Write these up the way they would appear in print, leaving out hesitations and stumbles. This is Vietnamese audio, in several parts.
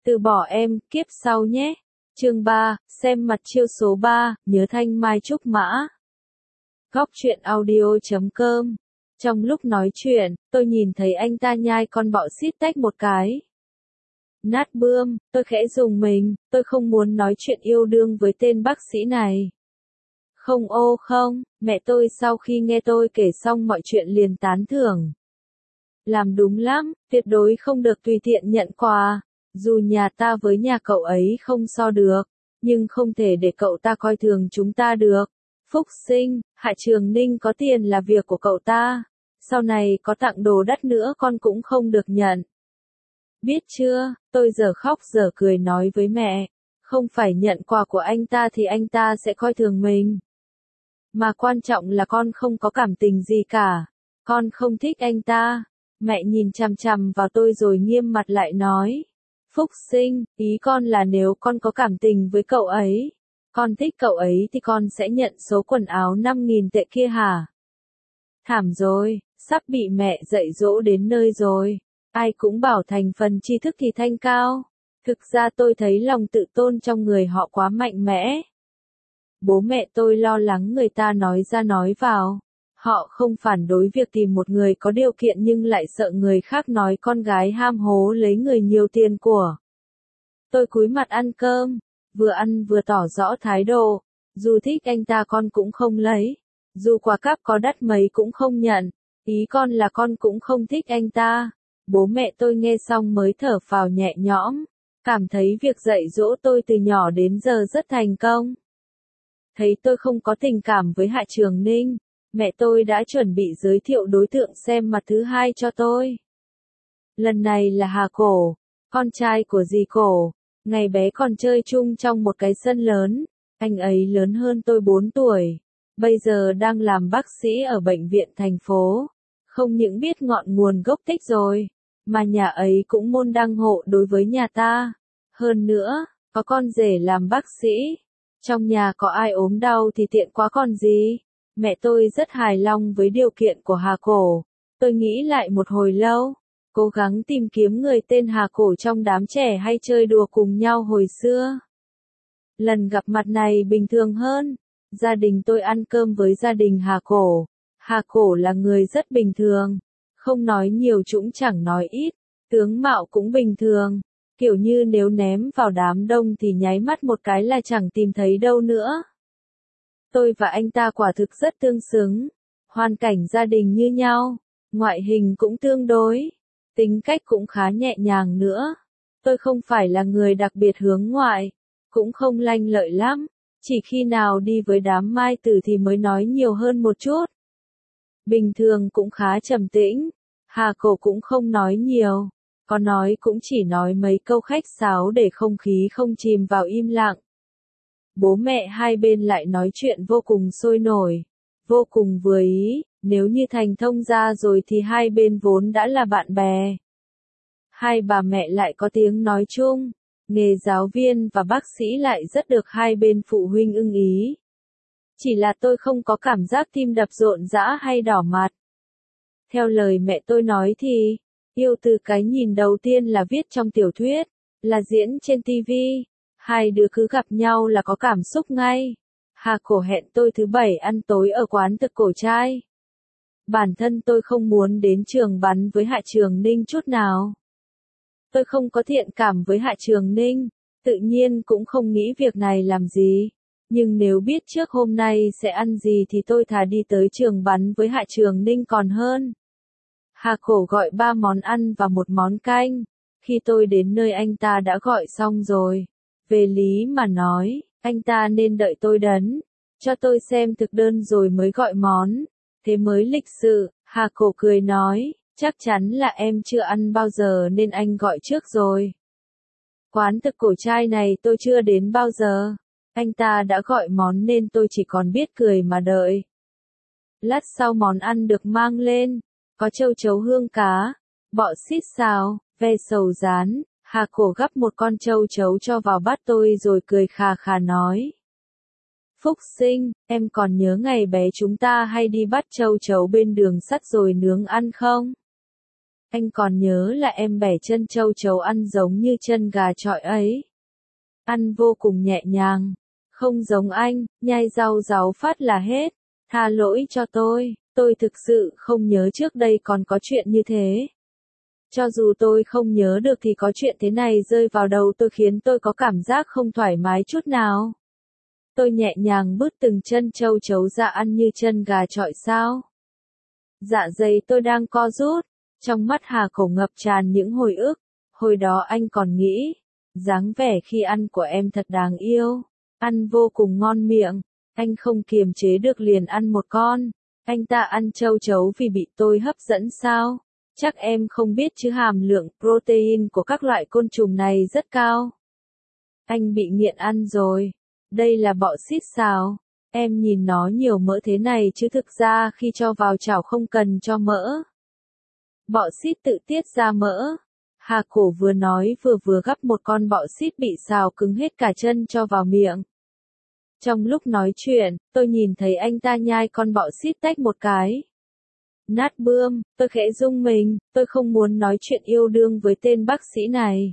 Từ bỏ em, kiếp sau nhé. Chương 3, xem mặt chiêu số 3, nhớ thanh mai trúc mã. Góc truyện audio.com. Trong lúc nói chuyện, tôi nhìn thấy anh ta nhai con bọ xít tách một cái. Nát bươm, tôi khẽ rùng mình, tôi không muốn nói chuyện yêu đương với tên bác sĩ này. Không ô không, mẹ tôi sau khi nghe tôi kể xong mọi chuyện liền tán thưởng. Làm đúng lắm, tuyệt đối không được tùy tiện nhận quà. Dù nhà ta với nhà cậu ấy không so được, nhưng không thể để cậu ta coi thường chúng ta được. Phúc sinh, Hạ Trường Ninh có tiền là việc của cậu ta. Sau này có tặng đồ đắt nữa con cũng không được nhận. Biết chưa, tôi giờ khóc giờ cười nói với mẹ. Không phải nhận quà của anh ta thì anh ta sẽ coi thường mình. Mà quan trọng là con không có cảm tình gì cả. Con không thích anh ta. Mẹ nhìn chằm chằm vào tôi rồi nghiêm mặt lại nói. Phúc sinh, ý con là nếu con có cảm tình với cậu ấy, con thích cậu ấy thì con sẽ nhận số quần áo 5.000 tệ kia hả? Thảm rồi, sắp bị mẹ dạy dỗ đến nơi rồi. Ai cũng bảo thành phần tri thức thì thanh cao. Thực ra tôi thấy lòng tự tôn trong người họ quá mạnh mẽ. Bố mẹ tôi lo lắng người ta nói ra nói vào. Họ không phản đối việc tìm một người có điều kiện nhưng lại sợ người khác nói con gái ham hố lấy người nhiều tiền của. Tôi cúi mặt ăn cơm, vừa ăn vừa tỏ rõ thái độ. Dù thích anh ta con cũng không lấy. Dù quà cáp có đắt mấy cũng không nhận. Ý con là con cũng không thích anh ta. Bố mẹ tôi nghe xong mới thở phào nhẹ nhõm. Cảm thấy việc dạy dỗ tôi từ nhỏ đến giờ rất thành công. Thấy tôi không có tình cảm với Hạ Trường Ninh. Mẹ tôi đã chuẩn bị giới thiệu đối tượng xem mặt thứ hai cho tôi. Lần này là Hà Cổ, con trai của dì Cổ. Ngày bé còn chơi chung trong một cái sân lớn. Anh ấy lớn hơn tôi 4 tuổi. Bây giờ đang làm bác sĩ ở bệnh viện thành phố. Không những biết ngọn nguồn gốc tích rồi, mà nhà ấy cũng môn đăng hộ đối với nhà ta. Hơn nữa, có con rể làm bác sĩ. Trong nhà có ai ốm đau thì tiện quá còn gì. Mẹ tôi rất hài lòng với điều kiện của Hà Cổ. Tôi nghĩ lại một hồi lâu, cố gắng tìm kiếm người tên Hà Cổ trong đám trẻ hay chơi đùa cùng nhau hồi xưa. Lần gặp mặt này bình thường hơn. Gia đình tôi ăn cơm với gia đình Hà Cổ. Hà Cổ là người rất bình thường. Không nói nhiều cũng chẳng nói ít. Tướng mạo cũng bình thường. Kiểu như nếu ném vào đám đông thì nháy mắt một cái là chẳng tìm thấy đâu nữa. Tôi và anh ta quả thực rất tương xứng. Hoàn cảnh gia đình như nhau. Ngoại hình cũng tương đối. Tính cách cũng khá nhẹ nhàng nữa. Tôi không phải là người đặc biệt hướng ngoại. Cũng không lanh lợi lắm. Chỉ khi nào đi với đám mai tử thì mới nói nhiều hơn một chút. Bình thường cũng khá trầm tĩnh. Hà Cổ cũng không nói nhiều. Có nói cũng chỉ nói mấy câu khách sáo để không khí không chìm vào im lặng. Bố mẹ hai bên lại nói chuyện vô cùng sôi nổi. Vô cùng vừa ý. Nếu như thành thông gia rồi thì hai bên vốn đã là bạn bè. Hai bà mẹ lại có tiếng nói chung. Nghề giáo viên và bác sĩ lại rất được hai bên phụ huynh ưng ý. Chỉ là tôi không có cảm giác tim đập rộn rã hay đỏ mặt. Theo lời mẹ tôi nói thì, yêu từ cái nhìn đầu tiên là viết trong tiểu thuyết, là diễn trên TV. Hai đứa cứ gặp nhau là có cảm xúc ngay. Hà Cổ hẹn tôi thứ Bảy ăn tối ở quán thực cổ trai. Bản thân tôi không muốn đến trường bắn với Hạ Trường Ninh chút nào. Tôi không có thiện cảm với Hạ Trường Ninh, tự nhiên cũng không nghĩ việc này làm gì. Nhưng nếu biết trước hôm nay sẽ ăn gì thì tôi thà đi tới trường bắn với Hạ Trường Ninh còn hơn. Hà Cổ gọi 3 món ăn và 1 món canh. Khi tôi đến nơi anh ta đã gọi xong rồi. Về lý mà nói, anh ta nên đợi tôi đấn. Cho tôi xem thực đơn rồi mới gọi món. Thế mới lịch sự. Hà Cổ cười nói. Chắc chắn là em chưa ăn bao giờ nên anh gọi trước rồi. Quán thực cổ trai này tôi chưa đến bao giờ. Anh ta đã gọi món nên tôi chỉ còn biết cười mà đợi. Lát sau món ăn được mang lên. Có châu chấu hương cá, bọ xít xào, ve sầu rán. Hà Cổ gắp một con châu chấu cho vào bát tôi rồi cười khà khà nói. Phúc sinh, em còn nhớ ngày bé chúng ta hay đi bắt châu chấu bên đường sắt rồi nướng ăn không? Anh còn nhớ là em bẻ chân châu chấu ăn giống như chân gà chọi ấy. Ăn vô cùng nhẹ nhàng. Không giống anh, nhai rau ráu phát là hết. Tha lỗi cho tôi thực sự không nhớ trước đây còn có chuyện như thế. Cho dù tôi không nhớ được thì có chuyện thế này rơi vào đầu tôi khiến tôi có cảm giác không thoải mái chút nào. Tôi nhẹ nhàng bứt từng chân châu chấu ra ăn như chân gà chọi sao. Dạ dày tôi đang co rút, trong mắt Hà Cổ ngập tràn những hồi ức. Hồi đó anh còn nghĩ, dáng vẻ khi ăn của em thật đáng yêu, ăn vô cùng ngon miệng, anh không kiềm chế được liền ăn một con. Anh ta ăn châu chấu vì bị tôi hấp dẫn sao? Chắc em không biết chứ hàm lượng protein của các loại côn trùng này rất cao. Anh bị nghiện ăn rồi. Đây là bọ xít xào. Em nhìn nó nhiều mỡ thế này chứ thực ra khi cho vào chảo không cần cho mỡ. Bọ xít tự tiết ra mỡ. Hà Cổ vừa nói vừa gắp một con bọ xít bị xào cứng hết cả chân cho vào miệng. Trong lúc nói chuyện, tôi nhìn thấy anh ta nhai con bọ xít tách một cái. Nát bươm, tôi khẽ rung mình, tôi không muốn nói chuyện yêu đương với tên bác sĩ này.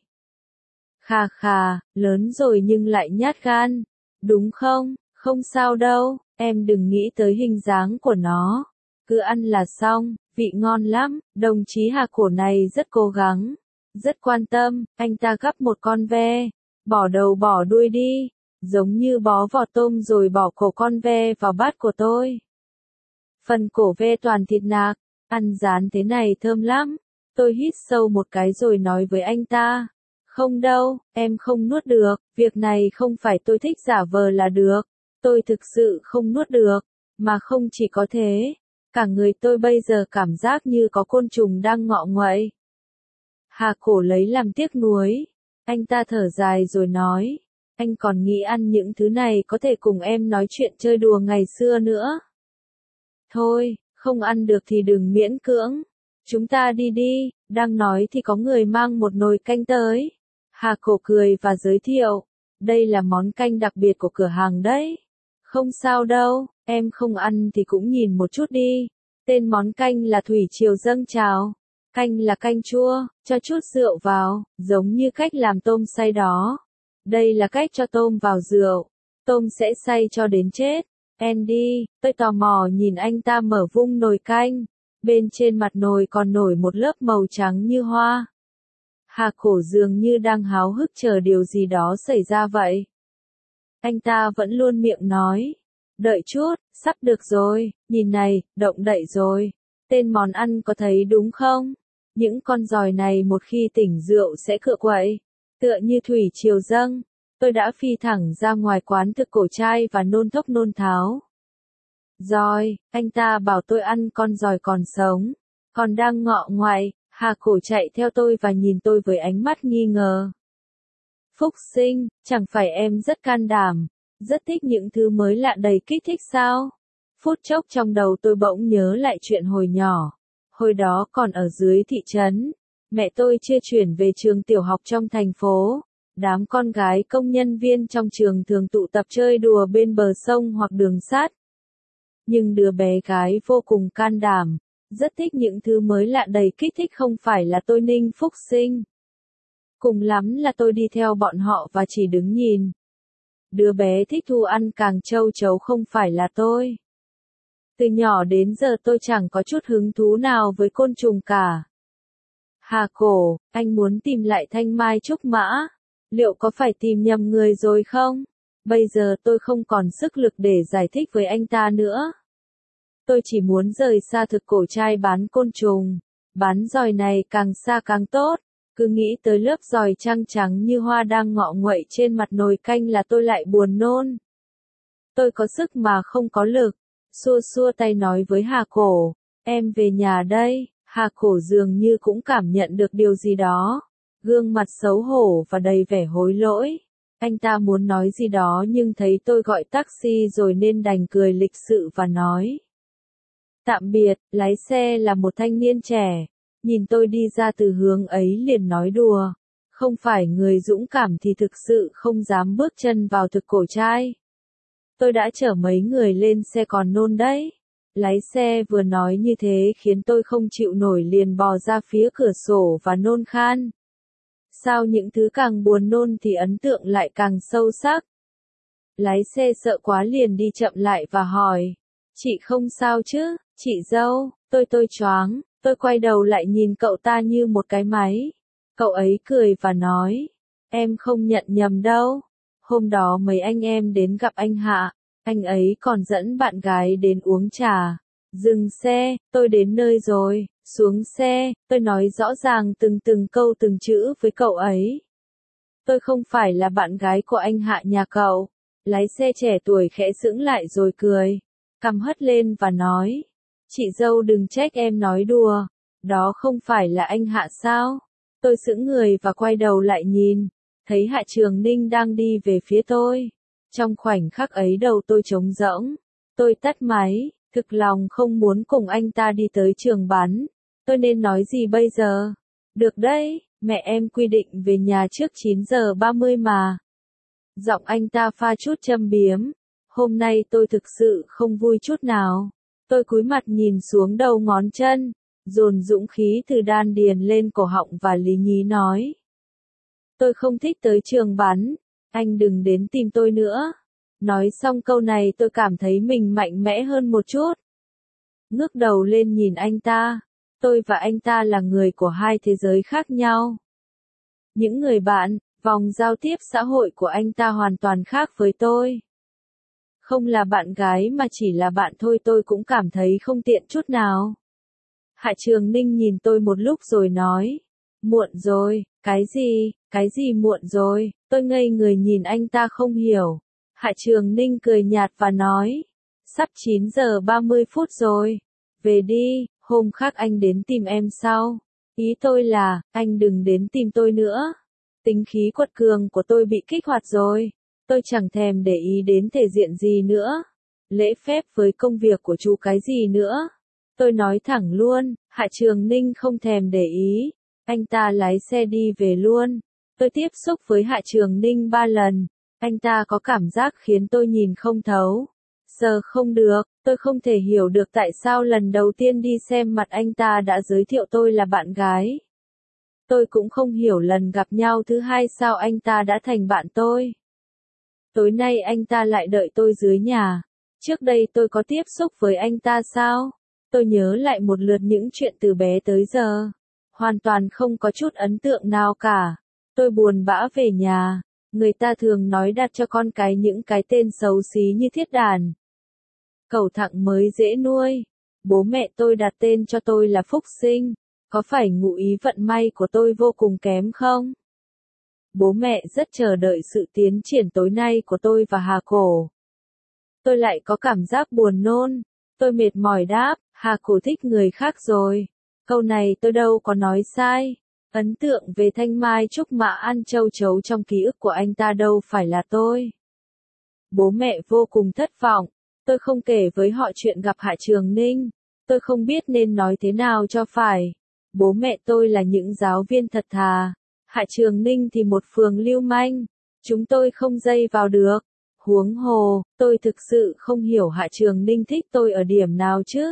Khà khà, lớn rồi nhưng lại nhát gan, đúng không? Không sao đâu, em đừng nghĩ tới hình dáng của nó. Cứ ăn là xong, vị ngon lắm, đồng chí Hà Cổ này rất cố gắng, rất quan tâm, anh ta gắp một con ve, bỏ đầu bỏ đuôi đi, giống như bó vỏ tôm rồi bỏ cổ con ve vào bát của tôi. Phần cổ ve toàn thịt nạc, ăn rán thế này thơm lắm. Tôi hít sâu một cái rồi nói với anh ta. Không đâu, em không nuốt được, việc này không phải tôi thích giả vờ là được. Tôi thực sự không nuốt được, mà không chỉ có thế. Cả người tôi bây giờ cảm giác như có côn trùng đang ngọ nguậy. Hà Cổ lấy làm tiếc nuối. Anh ta thở dài rồi nói. Anh còn nghĩ ăn những thứ này có thể cùng em nói chuyện chơi đùa ngày xưa nữa. Thôi, không ăn được thì đừng miễn cưỡng. Chúng ta đi đi, đang nói thì có người mang một nồi canh tới. Hà Cổ cười và giới thiệu. Đây là món canh đặc biệt của cửa hàng đấy. Không sao đâu, em không ăn thì cũng nhìn một chút đi. Tên món canh là thủy triều dâng trào. Canh là canh chua, cho chút rượu vào, giống như cách làm tôm xay đó. Đây là cách cho tôm vào rượu. Tôm sẽ xay cho đến chết. Andy, tôi tò mò nhìn anh ta mở vung nồi canh. Bên trên mặt nồi còn nổi một lớp màu trắng như hoa. Hà Cổ dường như đang háo hức chờ điều gì đó xảy ra vậy. Anh ta vẫn luôn miệng nói. Đợi chút, sắp được rồi, nhìn này, động đậy rồi. Tên món ăn có thấy đúng không? Những con giòi này một khi tỉnh rượu sẽ cựa quậy. Tựa như thủy triều dâng. Tôi đã phi thẳng ra ngoài quán thực cổ trai và nôn thốc nôn tháo. Giòi, anh ta bảo tôi ăn con giòi còn sống, còn đang ngọ ngoại. Hà Cổ chạy theo tôi và nhìn tôi với ánh mắt nghi ngờ. Phúc sinh, chẳng phải em rất can đảm, rất thích những thứ mới lạ đầy kích thích sao? Phút chốc trong đầu tôi bỗng nhớ lại chuyện hồi nhỏ. Hồi đó còn ở dưới thị trấn, mẹ tôi chưa chuyển về trường tiểu học trong thành phố. Đám con gái công nhân viên trong trường thường tụ tập chơi đùa bên bờ sông hoặc đường sắt. Nhưng đứa bé gái vô cùng can đảm, rất thích những thứ mới lạ đầy kích thích không phải là tôi Ninh Phúc Sinh. Cùng lắm là tôi đi theo bọn họ và chỉ đứng nhìn. Đứa bé thích thú ăn càng châu chấu không phải là tôi. Từ nhỏ đến giờ tôi chẳng có chút hứng thú nào với côn trùng cả. Hà Cổ, anh muốn tìm lại Thanh Mai Trúc Mã. Liệu có phải tìm nhầm người rồi không? Bây giờ tôi không còn sức lực để giải thích với anh ta nữa. Tôi chỉ muốn rời xa thực cổ trai bán côn trùng. Bán giòi này càng xa càng tốt. Cứ nghĩ tới lớp giòi trắng trắng như hoa đang ngọ nguậy trên mặt nồi canh là tôi lại buồn nôn. Tôi có sức mà không có lực. Xua xua tay nói với Hà Cổ. Em về nhà đây. Hà Cổ dường như cũng cảm nhận được điều gì đó. Gương mặt xấu hổ và đầy vẻ hối lỗi. Anh ta muốn nói gì đó nhưng thấy tôi gọi taxi rồi nên đành cười lịch sự và nói. Tạm biệt, lái xe là một thanh niên trẻ. Nhìn tôi đi ra từ hướng ấy liền nói đùa. Không phải người dũng cảm thì thực sự không dám bước chân vào thực cổ trai. Tôi đã chở mấy người lên xe còn nôn đấy. Lái xe vừa nói như thế khiến tôi không chịu nổi liền bò ra phía cửa sổ và nôn khan. Sao những thứ càng buồn nôn thì ấn tượng lại càng sâu sắc. Lái xe sợ quá liền đi chậm lại và hỏi. Chị không sao chứ, chị dâu, tôi choáng, tôi quay đầu lại nhìn cậu ta như một cái máy. Cậu ấy cười và nói. Em không nhận nhầm đâu. Hôm đó mấy anh em đến gặp anh Hạ, anh ấy còn dẫn bạn gái đến uống trà. Dừng xe, tôi đến nơi rồi, xuống xe, tôi nói rõ ràng từng câu từng chữ với cậu ấy. Tôi không phải là bạn gái của anh Hạ nhà cậu. Lái xe trẻ tuổi khẽ sững lại rồi cười, cằm hất lên và nói. Chị dâu đừng trách em nói đùa, đó không phải là anh Hạ sao? Tôi sững người và quay đầu lại nhìn, thấy Hạ Trường Ninh đang đi về phía tôi. Trong khoảnh khắc ấy đầu tôi trống rỗng, tôi tắt máy, thực lòng không muốn cùng anh ta đi tới trường bắn. Tôi nên nói gì bây giờ? Được đấy, mẹ em quy định về nhà trước 9 giờ 30 mà. Giọng anh ta pha chút châm biếm. Hôm nay tôi thực sự không vui chút nào. Tôi cúi mặt nhìn xuống đầu ngón chân, dồn dũng khí từ đan điền lên cổ họng và lý nhí nói. Tôi không thích tới trường bắn, anh đừng đến tìm tôi nữa. Nói xong câu này tôi cảm thấy mình mạnh mẽ hơn một chút. Ngước đầu lên nhìn anh ta, tôi và anh ta là người của hai thế giới khác nhau. Những người bạn, vòng giao tiếp xã hội của anh ta hoàn toàn khác với tôi. Không là bạn gái mà chỉ là bạn thôi tôi cũng cảm thấy không tiện chút nào. Hạ Trường Ninh nhìn tôi một lúc rồi nói. Muộn rồi, cái gì muộn rồi, tôi ngây người nhìn anh ta không hiểu. Hạ Trường Ninh cười nhạt và nói. Sắp 9 giờ 30 phút rồi, về đi, hôm khác anh đến tìm em sau. Ý tôi là, anh đừng đến tìm tôi nữa. Tính khí quật cường của tôi bị kích hoạt rồi. Tôi chẳng thèm để ý đến thể diện gì nữa. Lễ phép với công việc của chú cái gì nữa. Tôi nói thẳng luôn, Hạ Trường Ninh không thèm để ý. Anh ta lái xe đi về luôn. Tôi tiếp xúc với Hạ Trường Ninh 3 lần. Anh ta có cảm giác khiến tôi nhìn không thấu. Giờ không được, tôi không thể hiểu được tại sao lần đầu tiên đi xem mặt anh ta đã giới thiệu tôi là bạn gái. Tôi cũng không hiểu lần gặp nhau thứ hai sao anh ta đã thành bạn tôi. Tối nay anh ta lại đợi tôi dưới nhà. Trước đây tôi có tiếp xúc với anh ta sao? Tôi nhớ lại một lượt những chuyện từ bé tới giờ. Hoàn toàn không có chút ấn tượng nào cả. Tôi buồn bã về nhà. Người ta thường nói đặt cho con cái những cái tên xấu xí như thiết đàn. Cẩu thẳng mới dễ nuôi. Bố mẹ tôi đặt tên cho tôi là Phúc Sinh. Có phải ngụ ý vận may của tôi vô cùng kém không? Bố mẹ rất chờ đợi sự tiến triển tối nay của tôi và Hà Cổ. Tôi lại có cảm giác buồn nôn. Tôi mệt mỏi đáp, Hà Cổ thích người khác rồi. Câu này tôi đâu có nói sai. Ấn tượng về Thanh Mai Trúc Mã ăn châu chấu trong ký ức của anh ta đâu phải là tôi. Bố mẹ vô cùng thất vọng. Tôi không kể với họ chuyện gặp Hạ Trường Ninh. Tôi không biết nên nói thế nào cho phải. Bố mẹ tôi là những giáo viên thật thà. Hạ Trường Ninh thì một phường lưu manh. Chúng tôi không dây vào được. Huống hồ, tôi thực sự không hiểu Hạ Trường Ninh thích tôi ở điểm nào chứ.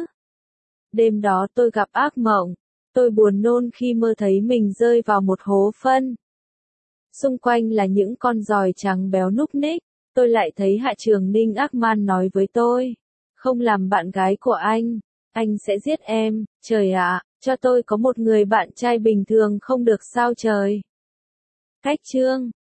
Đêm đó tôi gặp ác mộng. Tôi buồn nôn khi mơ thấy mình rơi vào một hố phân. Xung quanh là những con giòi trắng béo núc ních. Tôi lại thấy Hạ Trường Ninh ác man nói với tôi. Không làm bạn gái của anh sẽ giết em. Trời ạ, cho tôi có một người bạn trai bình thường không được sao trời. Cách chương